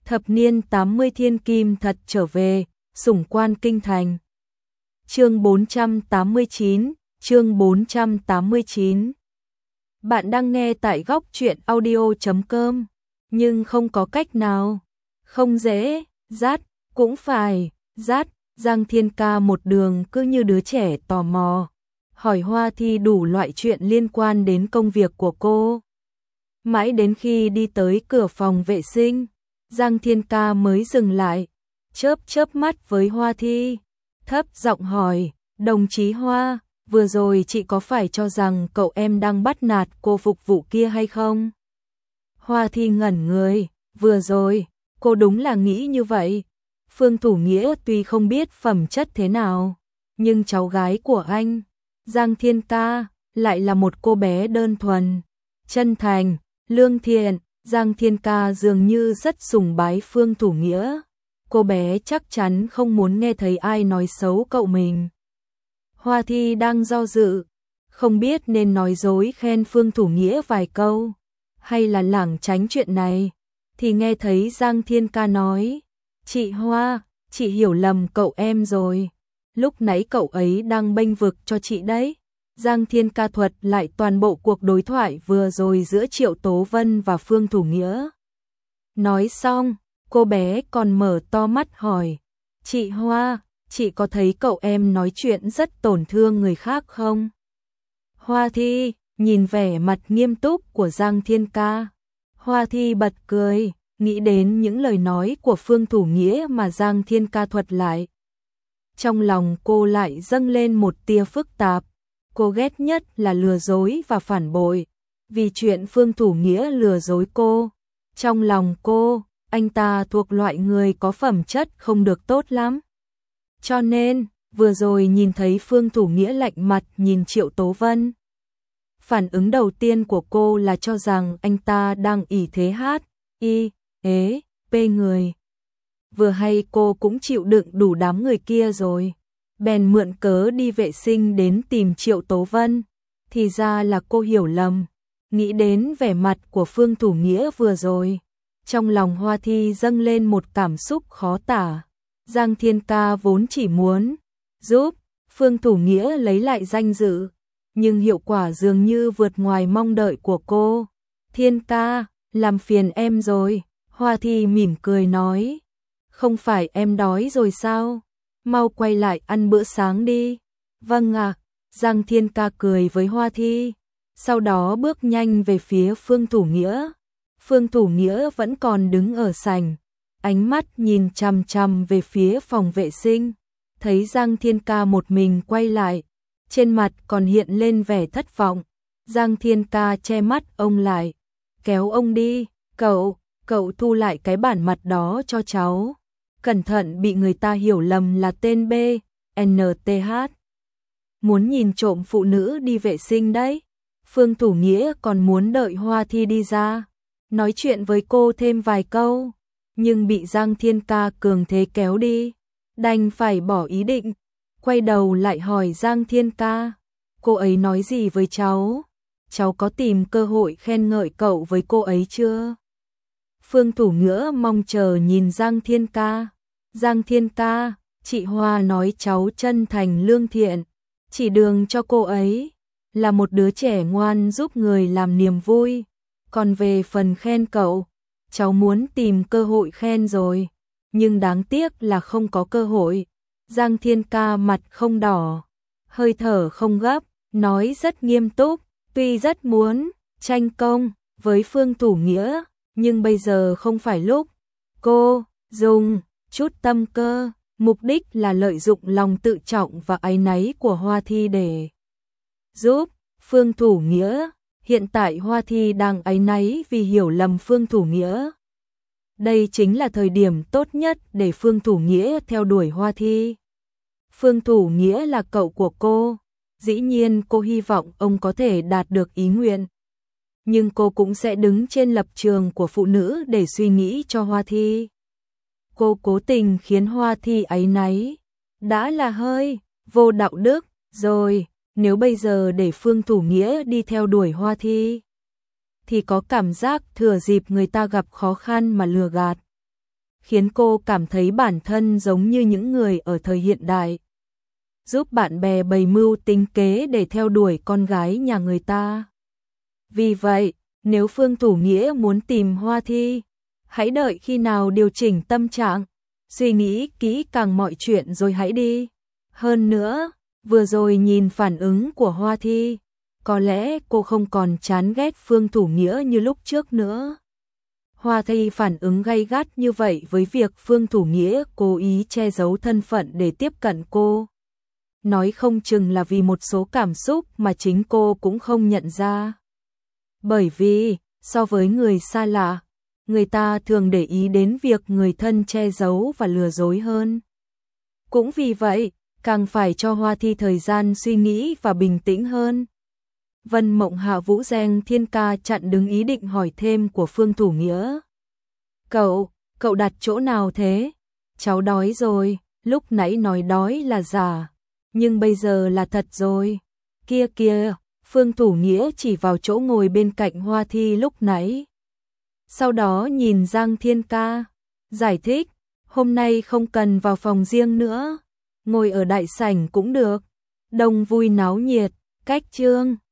Thập niên 80 thiên kim thật trở về, sủng quan kinh thành. Chương 489, chương 489. Bạn đang nghe tại góc truyện audio.com, nhưng không có cách nào. Không dễ, dắt, cũng phải, dắt, Giang Thiên Ca một đường cứ như đứa trẻ tò mò, hỏi Hoa Thi đủ loại chuyện liên quan đến công việc của cô. Mãi đến khi đi tới cửa phòng vệ sinh, Giang Thiên Ca mới dừng lại, chớp mắt với Hoa Thi, thấp giọng hỏi, đồng chí Hoa, vừa rồi chị có phải cho rằng cậu em đang bắt nạt cô phục vụ kia hay không? Hoa Thi ngẩn người, vừa rồi, cô đúng là nghĩ như vậy. Phương Thủ Nghĩa tuy không biết phẩm chất thế nào, nhưng cháu gái của anh, Giang Thiên Ca, lại là một cô bé đơn thuần, chân thành, lương thiện. Giang Thiên Ca dường như rất sùng bái Phương Thủ Nghĩa. Cô bé chắc chắn không muốn nghe thấy ai nói xấu cậu mình. Hoa Thi đang do dự, không biết nên nói dối khen Phương Thủ Nghĩa vài câu, hay là lảng tránh chuyện này, thì nghe thấy Giang Thiên Ca nói, chị Hoa, chị hiểu lầm cậu em rồi, lúc nãy cậu ấy đang bênh vực cho chị đấy. Giang Thiên Ca thuật lại toàn bộ cuộc đối thoại vừa rồi giữa Triệu Tố Vân và Phương Thủ Nghĩa. Nói xong, cô bé còn mở to mắt hỏi, chị Hoa, chị có thấy cậu em nói chuyện rất tổn thương người khác không? Hoa Thi nhìn vẻ mặt nghiêm túc của Giang Thiên Ca. Hoa Thi bật cười, nghĩ đến những lời nói của Phương Thủ Nghĩa mà Giang Thiên Ca thuật lại. Trong lòng cô lại dâng lên một tia phức tạp. Cô ghét nhất là lừa dối và phản bội. Vì chuyện Phương Thủ Nghĩa lừa dối cô, trong lòng cô, anh ta thuộc loại người có phẩm chất không được tốt lắm. Cho nên, vừa rồi nhìn thấy Phương Thủ Nghĩa lạnh mặt nhìn Triệu Tố Vân, phản ứng đầu tiên của cô là cho rằng anh ta đang ỷ thế P người. Vừa hay cô cũng chịu đựng đủ đám người kia rồi, bèn mượn cớ đi vệ sinh đến tìm Triệu Tố Vân, thì ra là cô hiểu lầm. Nghĩ đến vẻ mặt của Phương Thủ Nghĩa vừa rồi, trong lòng Hoa Thi dâng lên một cảm xúc khó tả. Giang Thiên Ca vốn chỉ muốn giúp Phương Thủ Nghĩa lấy lại danh dự, nhưng hiệu quả dường như vượt ngoài mong đợi của cô. Thiên Ca, làm phiền em rồi. Hoa Thi mỉm cười nói, không phải em đói rồi sao? Mau quay lại ăn bữa sáng đi. Vâng ạ. Giang Thiên Ca cười với Hoa Thi, sau đó bước nhanh về phía Phương Thủ Nghĩa. Phương Thủ Nghĩa vẫn còn đứng ở sảnh, ánh mắt nhìn chằm chằm về phía phòng vệ sinh, thấy Giang Thiên Ca một mình quay lại, trên mặt còn hiện lên vẻ thất vọng. Giang Thiên Ca che mắt ông lại, kéo ông đi, cậu thu lại cái bản mặt đó cho cháu, cẩn thận bị người ta hiểu lầm là tên BNTH. Muốn nhìn trộm phụ nữ đi vệ sinh đấy. Phương Thủ Nghĩa còn muốn đợi Hoa Thi đi ra, nói chuyện với cô thêm vài câu, nhưng bị Giang Thiên Ca cường thế kéo đi, đành phải bỏ ý định, quay đầu lại hỏi Giang Thiên Ca, cô ấy nói gì với cháu? Cháu có tìm cơ hội khen ngợi cậu với cô ấy chưa? Phương Thủ Nghĩa mong chờ nhìn Giang Thiên Ca. Giang Thiên Ca, chị Hoa nói cháu chân thành lương thiện, chỉ đường cho cô ấy, là một đứa trẻ ngoan giúp người làm niềm vui. Còn về phần khen cậu, cháu muốn tìm cơ hội khen rồi, nhưng đáng tiếc là không có cơ hội. Giang Thiên Ca mặt không đỏ, hơi thở không gấp, nói rất nghiêm túc, tuy rất muốn tranh công với Phương Thủ Nghĩa, nhưng bây giờ không phải lúc. Cô dùng chút tâm cơ, mục đích là lợi dụng lòng tự trọng và áy náy của Hoa Thi để giúp Phương Thủ Nghĩa. Hiện tại Hoa Thi đang áy náy vì hiểu lầm Phương Thủ Nghĩa. Đây chính là thời điểm tốt nhất để Phương Thủ Nghĩa theo đuổi Hoa Thi. Phương Thủ Nghĩa là cậu của cô, dĩ nhiên cô hy vọng ông có thể đạt được ý nguyện. Nhưng cô cũng sẽ đứng trên lập trường của phụ nữ để suy nghĩ cho Hoa Thi. Cô cố tình khiến Hoa Thi áy náy, đã là hơi vô đạo đức rồi. Nếu bây giờ để Phương Thủ Nghĩa đi theo đuổi Hoa Thi, thì có cảm giác thừa dịp người ta gặp khó khăn mà lừa gạt. khiến cô cảm thấy bản thân giống như những người ở thời hiện đại, giúp bạn bè bày mưu tính kế để theo đuổi con gái nhà người ta. Vì vậy, nếu Phương Thủ Nghĩa muốn tìm Hoa Thi, hãy đợi khi nào điều chỉnh tâm trạng, suy nghĩ kỹ càng mọi chuyện rồi hãy đi. Hơn nữa, vừa rồi nhìn phản ứng của Hoa Thi, có lẽ cô không còn chán ghét Phương Thủ Nghĩa như lúc trước nữa. Hoa Thi phản ứng gay gắt như vậy với việc Phương Thủ Nghĩa cố ý che giấu thân phận để tiếp cận cô. Nói không chừng là vì một số cảm xúc mà chính cô cũng không nhận ra. Bởi vì, so với người xa lạ, người ta thường để ý đến việc người thân che giấu và lừa dối hơn. Cũng vì vậy, càng phải cho Hoa Thi thời gian suy nghĩ và bình tĩnh hơn. Vân Mộng Hạ Vũ Giang Thiên Ca chặn đứng ý định hỏi thêm của Phương Thủ Nghĩa. Cậu đặt chỗ nào thế? Cháu đói rồi, lúc nãy nói đói là giả, nhưng bây giờ là thật rồi. Kia kìa, Phương Thủ Nghĩa chỉ vào chỗ ngồi bên cạnh Hoa Thi lúc nãy. Sau đó nhìn Giang Thiên Ca, giải thích, hôm nay không cần vào phòng riêng nữa, ngồi ở đại sảnh cũng được. Đông vui náo nhiệt, cách chương.